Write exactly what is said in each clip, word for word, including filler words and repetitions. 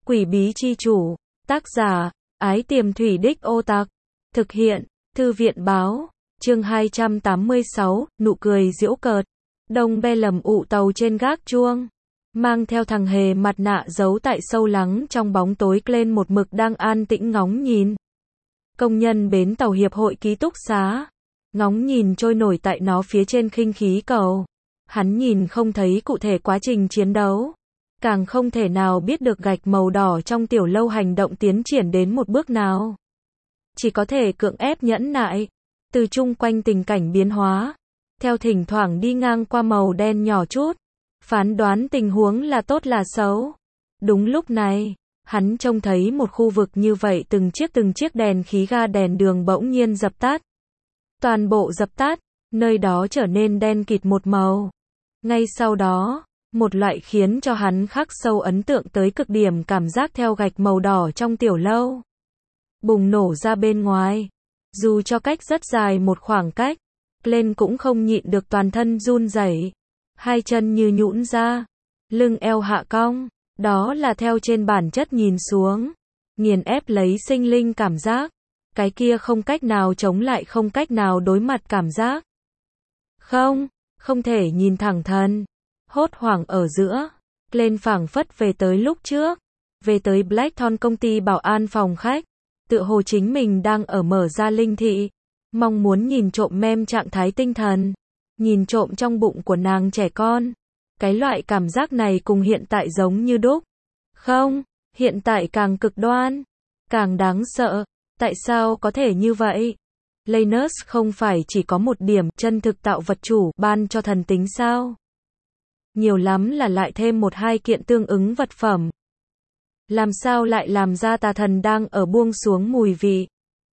Quỷ bí chi chủ, tác giả, Ái Tiềm Thủy Đích Ô Tặc, thực hiện, Thư viện báo, chương hai trăm tám mươi sáu, nụ cười giễu cợt. Đông Be lầm ụ tàu trên gác chuông, mang theo thằng hề mặt nạ giấu tại sâu lắng trong bóng tối lên một mực đang an tĩnh ngóng nhìn. Công nhân bến tàu hiệp hội ký túc xá, ngóng nhìn trôi nổi tại nó phía trên khinh khí cầu. Hắn nhìn không thấy cụ thể quá trình chiến đấu, càng không thể nào biết được gạch màu đỏ trong tiểu lâu hành động tiến triển đến một bước nào. Chỉ có thể cưỡng ép nhẫn nại, từ chung quanh tình cảnh biến hóa, theo thỉnh thoảng đi ngang qua màu đen nhỏ chút, phán đoán tình huống là tốt là xấu. Đúng lúc này, hắn trông thấy một khu vực như vậy từng chiếc từng chiếc đèn khí ga đèn đường bỗng nhiên dập tắt. Toàn bộ dập tắt, nơi đó trở nên đen kịt một màu. Ngay sau đó, một loại khiến cho hắn khắc sâu ấn tượng tới cực điểm cảm giác theo gạch màu đỏ trong tiểu lâu bùng nổ ra bên ngoài. Dù cho cách rất dài một khoảng cách, lên cũng không nhịn được toàn thân run rẩy, hai chân như nhũn ra, lưng eo hạ cong, đó là theo trên bản chất nhìn xuống, nghiền ép lấy sinh linh cảm giác, cái kia không cách nào chống lại, không cách nào đối mặt cảm giác. Không, không thể nhìn thẳng thân. Hốt hoảng ở giữa, lên phảng phất về tới lúc trước, về tới Blackthorn công ty bảo an phòng khách, tựa hồ chính mình đang ở mở ra linh thị, mong muốn nhìn trộm mem trạng thái tinh thần, nhìn trộm trong bụng của nàng trẻ con. Cái loại cảm giác này cùng hiện tại giống như đúc. Không, hiện tại càng cực đoan, càng đáng sợ. Tại sao có thể như vậy? Lanus không phải chỉ có một điểm chân thực tạo vật chủ ban cho thần tính sao? Nhiều lắm là lại thêm một hai kiện tương ứng vật phẩm. Làm sao lại làm ra tà thần đang ở buông xuống mùi vị?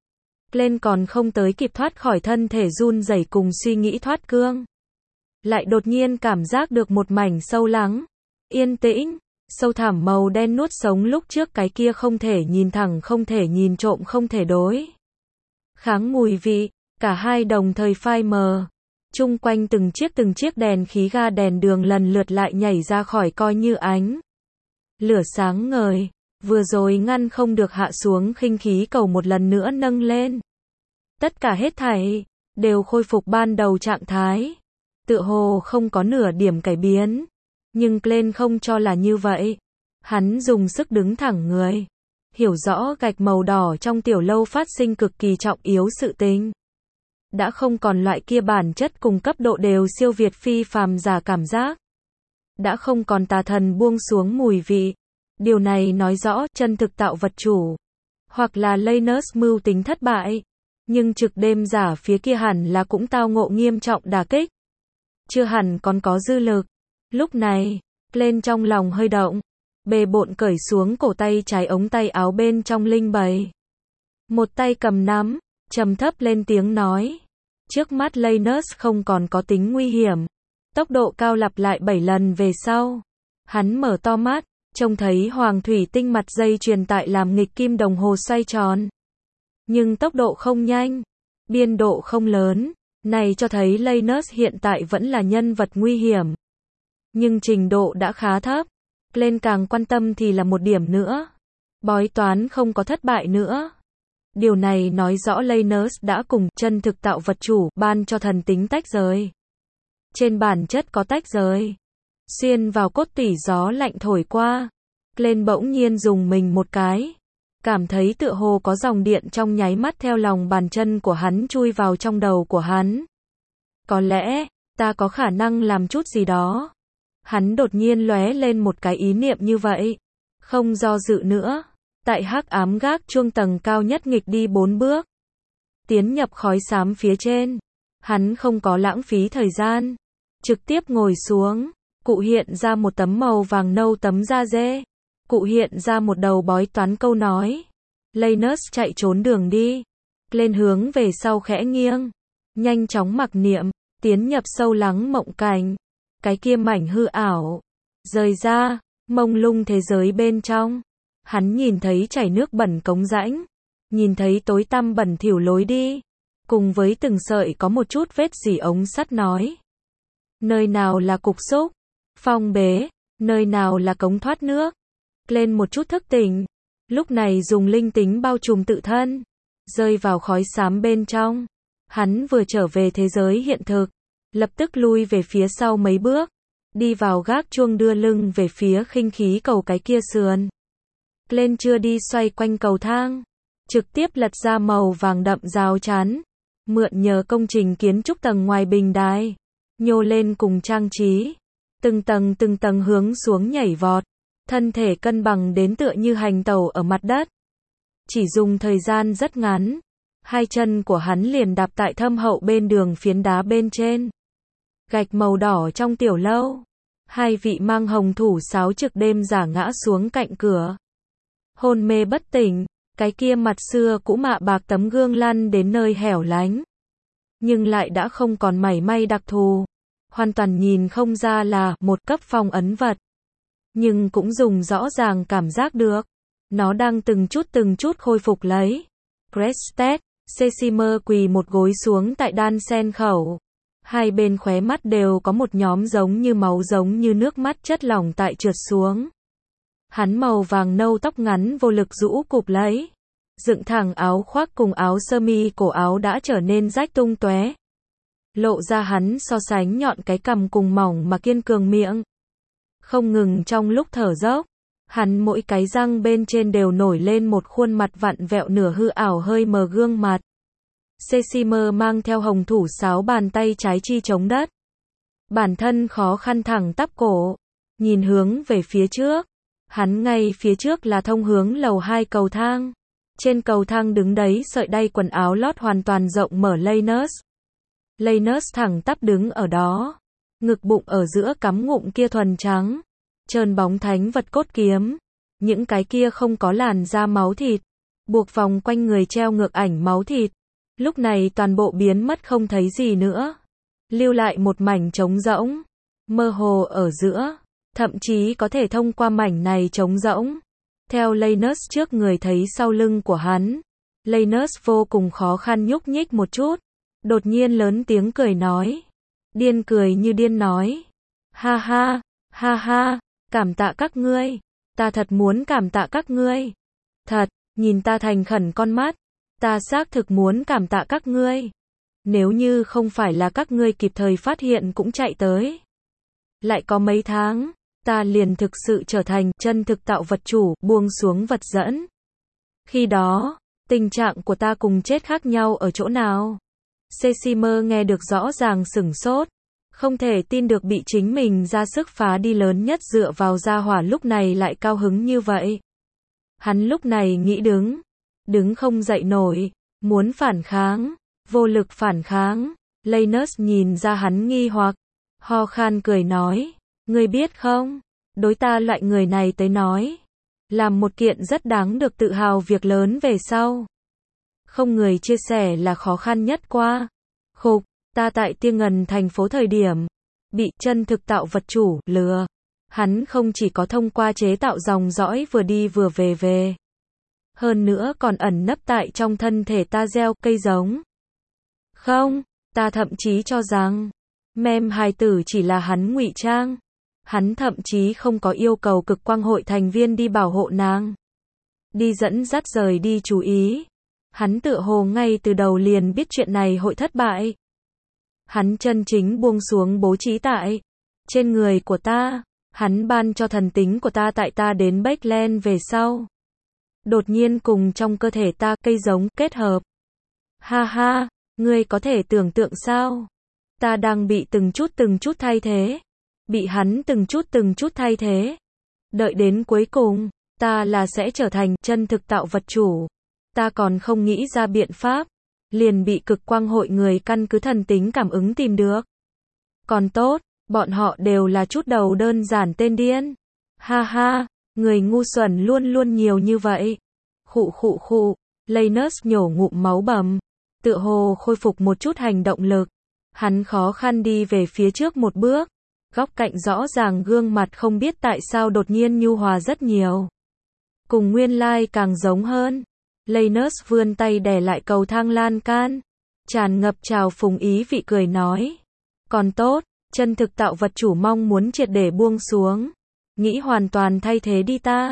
Lên còn không tới kịp thoát khỏi thân thể run rẩy cùng suy nghĩ thoát cương, lại đột nhiên cảm giác được một mảnh sâu lắng, yên tĩnh, sâu thẳm màu đen nuốt sống lúc trước cái kia không thể nhìn thẳng, không thể nhìn trộm, không thể đối kháng mùi vị. Cả hai đồng thời phai mờ. Chung quanh từng chiếc từng chiếc đèn khí ga đèn đường lần lượt lại nhảy ra khỏi coi như ánh lửa sáng ngời, vừa rồi ngăn không được hạ xuống khinh khí cầu một lần nữa nâng lên. Tất cả hết thảy đều khôi phục ban đầu trạng thái, tựa hồ không có nửa điểm cải biến. Nhưng Glenn không cho là như vậy. Hắn dùng sức đứng thẳng người, hiểu rõ gạch màu đỏ trong tiểu lâu phát sinh cực kỳ trọng yếu sự tình. Đã không còn loại kia bản chất cùng cấp độ đều siêu việt phi phàm giả cảm giác. Đã không còn tà thần buông xuống mùi vị. Điều này nói rõ chân thực tạo vật chủ, hoặc là Lanus mưu tính thất bại. Nhưng trực đêm giả phía kia hẳn là cũng tao ngộ nghiêm trọng đả kích, chưa hẳn còn có dư lực. Lúc này, lên trong lòng hơi động, bề bộn cởi xuống cổ tay trái ống tay áo bên trong linh bày. Một tay cầm nắm, trầm thấp lên tiếng nói. Trước mắt Lanus không còn có tính nguy hiểm. Tốc độ cao lặp lại bảy lần về sau. Hắn mở to mắt, trông thấy hoàng thủy tinh mặt dây chuyền tại làm nghịch kim đồng hồ xoay tròn. Nhưng tốc độ không nhanh, biên độ không lớn. Này cho thấy Lanus hiện tại vẫn là nhân vật nguy hiểm. Nhưng trình độ đã khá thấp. Lên càng quan tâm thì là một điểm nữa. Bói toán không có thất bại nữa. Điều này nói rõ Lanus đã cùng chân thực tạo vật chủ ban cho thần tính tách rời. Trên bản chất có tách rời. Xuyên vào cốt tủy gió lạnh thổi qua. Lên bỗng nhiên dùng mình một cái. Cảm thấy tựa hồ có dòng điện trong nháy mắt theo lòng bàn chân của hắn chui vào trong đầu của hắn. Có lẽ, ta có khả năng làm chút gì đó. Hắn đột nhiên lóe lên một cái ý niệm như vậy. Không do dự nữa. Tại hắc ám gác chuông tầng cao nhất nghịch đi bốn bước. Tiến nhập khói xám phía trên. Hắn không có lãng phí thời gian. Trực tiếp ngồi xuống. Cụ hiện ra một tấm màu vàng nâu tấm da dê. Cụ hiện ra một đầu bói toán câu nói. Lanus chạy trốn đường đi. Lên hướng về sau khẽ nghiêng. Nhanh chóng mặc niệm. Tiến nhập sâu lắng mộng cảnh. Cái kia mảnh hư ảo. Rời ra. Mông lung thế giới bên trong. Hắn nhìn thấy chảy nước bẩn cống rãnh. Nhìn thấy tối tăm bẩn thỉu lối đi. Cùng với từng sợi có một chút vết dỉ ống sắt nói. Nơi nào là cục xúc, phong bế, nơi nào là cống thoát nước. lên một chút thức tỉnh. Lúc này dùng linh tính bao trùm tự thân, rơi vào khói xám bên trong. Hắn vừa trở về thế giới hiện thực, lập tức lui về phía sau mấy bước, đi vào gác chuông đưa lưng về phía khinh khí cầu cái kia sườn. Lên chưa đi xoay quanh cầu thang, trực tiếp lật ra màu vàng đậm rào chắn, mượn nhờ công trình kiến trúc tầng ngoài bình đài, nhô lên cùng trang trí, từng tầng từng tầng hướng xuống nhảy vọt, thân thể cân bằng đến tựa như hành tẩu ở mặt đất. Chỉ dùng thời gian rất ngắn, hai chân của hắn liền đạp tại thâm hậu bên đường phiến đá bên trên. Gạch màu đỏ trong tiểu lâu, hai vị mang hồng thủ sáo trực đêm giả ngã xuống cạnh cửa. Hôn mê bất tỉnh, cái kia mặt xưa cũ mạ bạc tấm gương lăn đến nơi hẻo lánh. Nhưng lại đã không còn mảy may đặc thù, hoàn toàn nhìn không ra là một cấp phong ấn vật. Nhưng cũng dùng rõ ràng cảm giác được, nó đang từng chút từng chút khôi phục lấy. Crested, Cecimer quỳ một gối xuống tại đan sen khẩu. Hai bên khóe mắt đều có một nhóm giống như máu giống như nước mắt chất lỏng tại trượt xuống. Hắn màu vàng nâu tóc ngắn vô lực rũ cụp lấy. Dựng thẳng áo khoác cùng áo sơ mi cổ áo đã trở nên rách tung tóe. Lộ ra hắn so sánh nhọn cái cằm cùng mỏng mà kiên cường miệng. Không ngừng trong lúc thở dốc, hắn mỗi cái răng bên trên đều nổi lên một khuôn mặt vặn vẹo nửa hư ảo hơi mờ gương mặt. Cecimer mang theo hồng thủ sáo bàn tay trái chi chống đất. Bản thân khó khăn thẳng tắp cổ, nhìn hướng về phía trước. Hắn ngay phía trước là thông hướng lầu hai cầu thang. Trên cầu thang đứng đấy sợi đay quần áo lót hoàn toàn rộng mở Lanus. Lanus thẳng tắp đứng ở đó. Ngực bụng ở giữa cắm ngụm kia thuần trắng. Trơn bóng thánh vật cốt kiếm. Những cái kia không có làn da máu thịt. Buộc vòng quanh người treo ngược ảnh máu thịt. Lúc này toàn bộ biến mất không thấy gì nữa. Lưu lại một mảnh trống rỗng. Mơ hồ ở giữa. Thậm chí có thể thông qua mảnh này trống rỗng. Theo Lanus trước người thấy sau lưng của hắn. Lanus vô cùng khó khăn nhúc nhích một chút. Đột nhiên lớn tiếng cười nói. Điên cười như điên nói. Ha ha, ha ha, cảm tạ các ngươi. Ta thật muốn cảm tạ các ngươi. Thật, nhìn ta thành khẩn con mắt. Ta xác thực muốn cảm tạ các ngươi. Nếu như không phải là các ngươi kịp thời phát hiện cũng chạy tới. Lại có mấy tháng, ta liền thực sự trở thành chân thực tạo vật chủ, buông xuống vật dẫn. Khi đó, tình trạng của ta cùng chết khác nhau ở chỗ nào? Cecimer nghe được rõ ràng sửng sốt. Không thể tin được bị chính mình ra sức phá đi lớn nhất dựa vào gia hỏa lúc này lại cao hứng như vậy. Hắn lúc này nghĩ đứng. Đứng không dậy nổi. Muốn phản kháng. Vô lực phản kháng. Lanus nhìn ra hắn nghi hoặc. Ho khan cười nói. Ngươi biết không? Đối ta loại người này tới nói. Làm một kiện rất đáng được tự hào việc lớn về sau. Không người chia sẻ là khó khăn nhất qua. Khục, ta tại Tiên Ngần thành phố thời điểm. Bị chân thực tạo vật chủ lừa. Hắn không chỉ có thông qua chế tạo dòng dõi vừa đi vừa về về. Hơn nữa còn ẩn nấp tại trong thân thể ta gieo cây giống. Không, ta thậm chí cho rằng. Mem hài tử chỉ là hắn ngụy trang. Hắn thậm chí không có yêu cầu cực quang hội thành viên đi bảo hộ nàng. Đi dẫn dắt rời đi chú ý. Hắn tựa hồ ngay từ đầu liền biết chuyện này hội thất bại. Hắn chân chính buông xuống bố trí tại trên người của ta. Hắn ban cho thần tính của ta tại ta đến Backland về sau. Đột nhiên cùng trong cơ thể ta cây giống kết hợp. Ha ha, ngươi có thể tưởng tượng sao? Ta đang bị từng chút từng chút thay thế. Bị hắn từng chút từng chút thay thế. Đợi đến cuối cùng, ta là sẽ trở thành chân thực tạo vật chủ. Ta còn không nghĩ ra biện pháp. Liền bị cực quang hội người căn cứ thần tính cảm ứng tìm được. Còn tốt, bọn họ đều là chút đầu đơn giản tên điên. Ha ha, người ngu xuẩn luôn luôn nhiều như vậy. Khụ khụ khụ, Lanus nhổ ngụm máu bầm. Tựa hồ khôi phục một chút hành động lực. Hắn khó khăn đi về phía trước một bước. Góc cạnh rõ ràng gương mặt không biết tại sao đột nhiên nhu hòa rất nhiều. Cùng nguyên lai càng giống hơn. Lanus vươn tay đè lại cầu thang lan can. Tràn ngập trào phúng ý vị cười nói. Còn tốt, chân thực tạo vật chủ mong muốn triệt để buông xuống. Nghĩ hoàn toàn thay thế đi ta.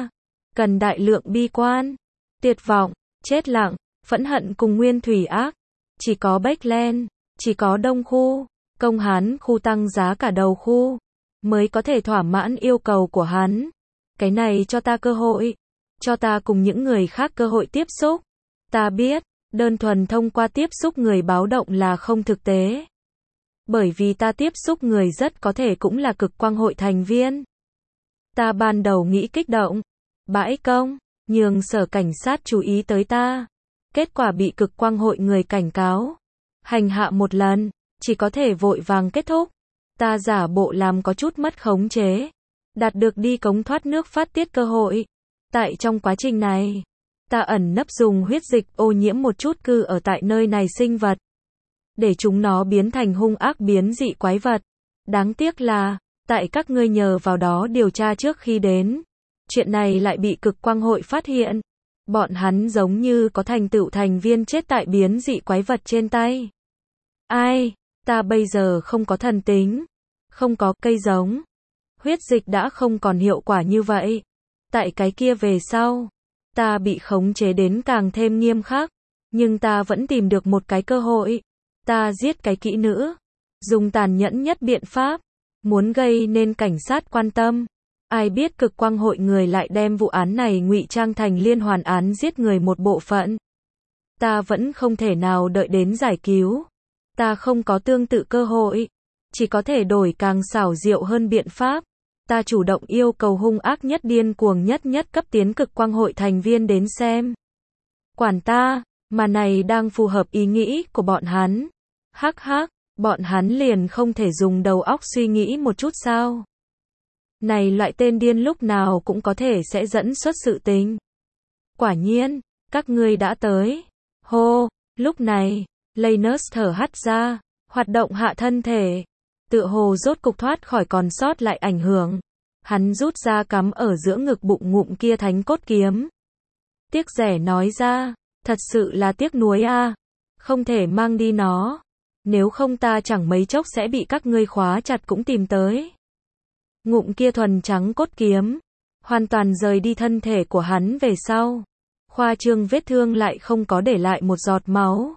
cần đại lượng bi quan, tuyệt vọng, chết lặng, phẫn hận cùng nguyên thủy ác. Chỉ có Bách-len, chỉ có Đông khu, Công Hán khu tăng giá cả đầu khu, mới có thể thỏa mãn yêu cầu của hắn. Cái này cho ta cơ hội, cho ta cùng những người khác cơ hội tiếp xúc. Ta biết, đơn thuần thông qua tiếp xúc người báo động là không thực tế. Bởi vì ta tiếp xúc người rất có thể cũng là cực quang hội thành viên. Ta ban đầu nghĩ kích động, bãi công, nhường sở cảnh sát chú ý tới ta. Kết quả bị cực quang hội người cảnh cáo. Hành hạ một lần, chỉ có thể vội vàng kết thúc. Ta giả bộ làm có chút mất khống chế. Đạt được đi cống thoát nước phát tiết cơ hội. Tại trong quá trình này, ta ẩn nấp dùng huyết dịch ô nhiễm một chút cư ở tại nơi này sinh vật. Để chúng nó biến thành hung ác biến dị quái vật. Đáng tiếc là, tại các ngươi nhờ vào đó điều tra trước khi đến. Chuyện này lại bị cực quang hội phát hiện. Bọn hắn giống như có thành tựu thành viên chết tại biến dị quái vật trên tay. Ai, ta bây giờ không có thần tính, không có cây giống. Huyết dịch đã không còn hiệu quả như vậy. Tại cái kia về sau, ta bị khống chế đến càng thêm nghiêm khắc. Nhưng ta vẫn tìm được một cái cơ hội. Ta giết cái kỹ nữ. Dùng tàn nhẫn nhất biện pháp. Muốn gây nên cảnh sát quan tâm. Ai biết cực quang hội người lại đem vụ án này ngụy trang thành liên hoàn án giết người một bộ phận. Ta vẫn không thể nào đợi đến giải cứu. Ta không có tương tự cơ hội. Chỉ có thể đổi càng xảo diệu hơn biện pháp. Ta chủ động yêu cầu hung ác nhất điên cuồng nhất nhất cấp tiến cực quang hội thành viên đến xem. Quản ta, mà này đang phù hợp ý nghĩ của bọn hắn. Hắc hắc, bọn hắn liền không thể dùng đầu óc suy nghĩ một chút sao? Này loại tên điên lúc nào cũng có thể sẽ dẫn xuất sự tình. Quả nhiên, các ngươi đã tới. Hô, lúc này, Lanus thở hắt ra, hoạt động hạ thân thể. Tựa hồ rốt cục thoát khỏi còn sót lại ảnh hưởng. Hắn rút ra cắm ở giữa ngực bụng ngụm kia thánh cốt kiếm. Tiếc rẻ nói ra, thật sự là tiếc nuối a, không thể mang đi nó. Nếu không ta chẳng mấy chốc sẽ bị các ngươi khóa chặt cũng tìm tới. Ngụm kia thuần trắng cốt kiếm, hoàn toàn rời đi thân thể của hắn về sau. Khoa trương vết thương lại không có để lại một giọt máu.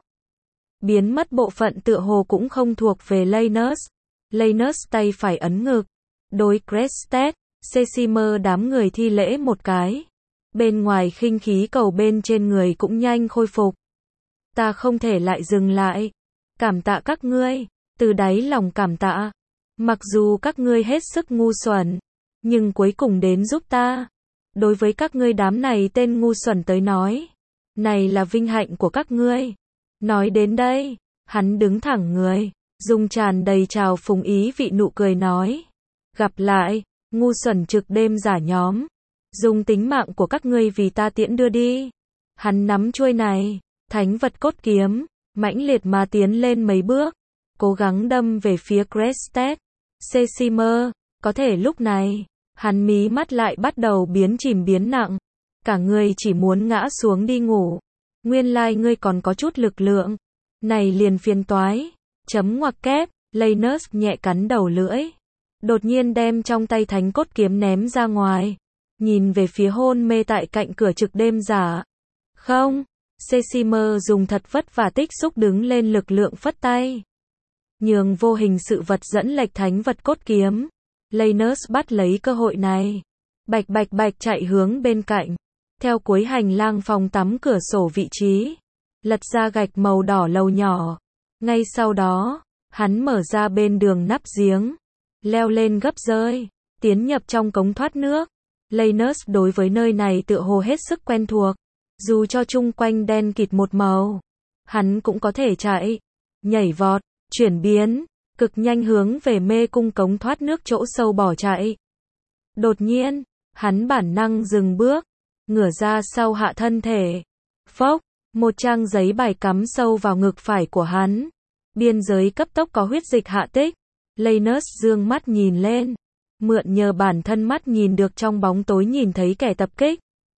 Biến mất bộ phận tựa hồ cũng không thuộc về Lanus. Lanus tay phải ấn ngực. Đối Crested, Sesimer đám người thi lễ một cái. Bên ngoài khinh khí cầu bên trên người cũng nhanh khôi phục. Ta không thể lại dừng lại. Cảm tạ các ngươi, từ đáy lòng cảm tạ. Mặc dù các ngươi hết sức ngu xuẩn, nhưng cuối cùng đến giúp ta. Đối với các ngươi đám này tên ngu xuẩn tới nói, này là vinh hạnh của các ngươi. Nói đến đây, hắn đứng thẳng người, dùng tràn đầy trào phúng ý vị nụ cười nói. Gặp lại, ngu xuẩn trực đêm giả nhóm. Dùng tính mạng của các ngươi vì ta tiễn đưa đi. Hắn nắm chuôi này, thánh vật cốt kiếm, mãnh liệt mà tiến lên mấy bước, cố gắng đâm về phía Crested. Sesimer, có thể lúc này, hắn mí mắt lại bắt đầu biến chìm biến nặng. Cả người chỉ muốn ngã xuống đi ngủ. Nguyên lai like ngươi còn có chút lực lượng. Này liền phiền toái. Chấm ngoặc kép, Lanus nhẹ cắn đầu lưỡi. Đột nhiên đem trong tay thánh cốt kiếm ném ra ngoài. Nhìn về phía hôn mê tại cạnh cửa trực đêm giả. Không, Sesimer dùng thật vất vả tích xúc đứng lên lực lượng phất tay. Nhường vô hình sự vật dẫn lệch thánh vật cốt kiếm. Lanus bắt lấy cơ hội này. Bạch bạch bạch chạy hướng bên cạnh. Theo cuối hành lang phòng tắm cửa sổ vị trí. Lật ra gạch màu đỏ lầu nhỏ. Ngay sau đó, hắn mở ra bên đường nắp giếng. Leo lên gấp rơi. Tiến nhập trong cống thoát nước. Lanus đối với nơi này tựa hồ hết sức quen thuộc. Dù cho chung quanh đen kịt một màu. Hắn cũng có thể chạy. Nhảy vọt. Chuyển biến. Cực nhanh hướng về mê cung cống thoát nước chỗ sâu bỏ chạy. Đột nhiên, hắn bản năng dừng bước. Ngửa ra sau hạ thân thể. Phốc. Một trang giấy bài cắm sâu vào ngực phải của hắn. Biên giới cấp tốc có huyết dịch hạ tích. Lanus dương mắt nhìn lên. Mượn nhờ bản thân mắt nhìn được trong bóng tối nhìn thấy kẻ tập kích.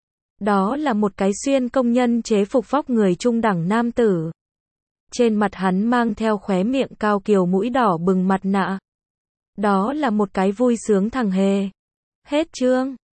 Đó là một cái xuyên công nhân chế phục vóc người trung đẳng nam tử. Trên mặt hắn mang theo khóe miệng cao kiều mũi đỏ bừng mặt nạ. Đó là một cái vui sướng thằng hề. Hết chương.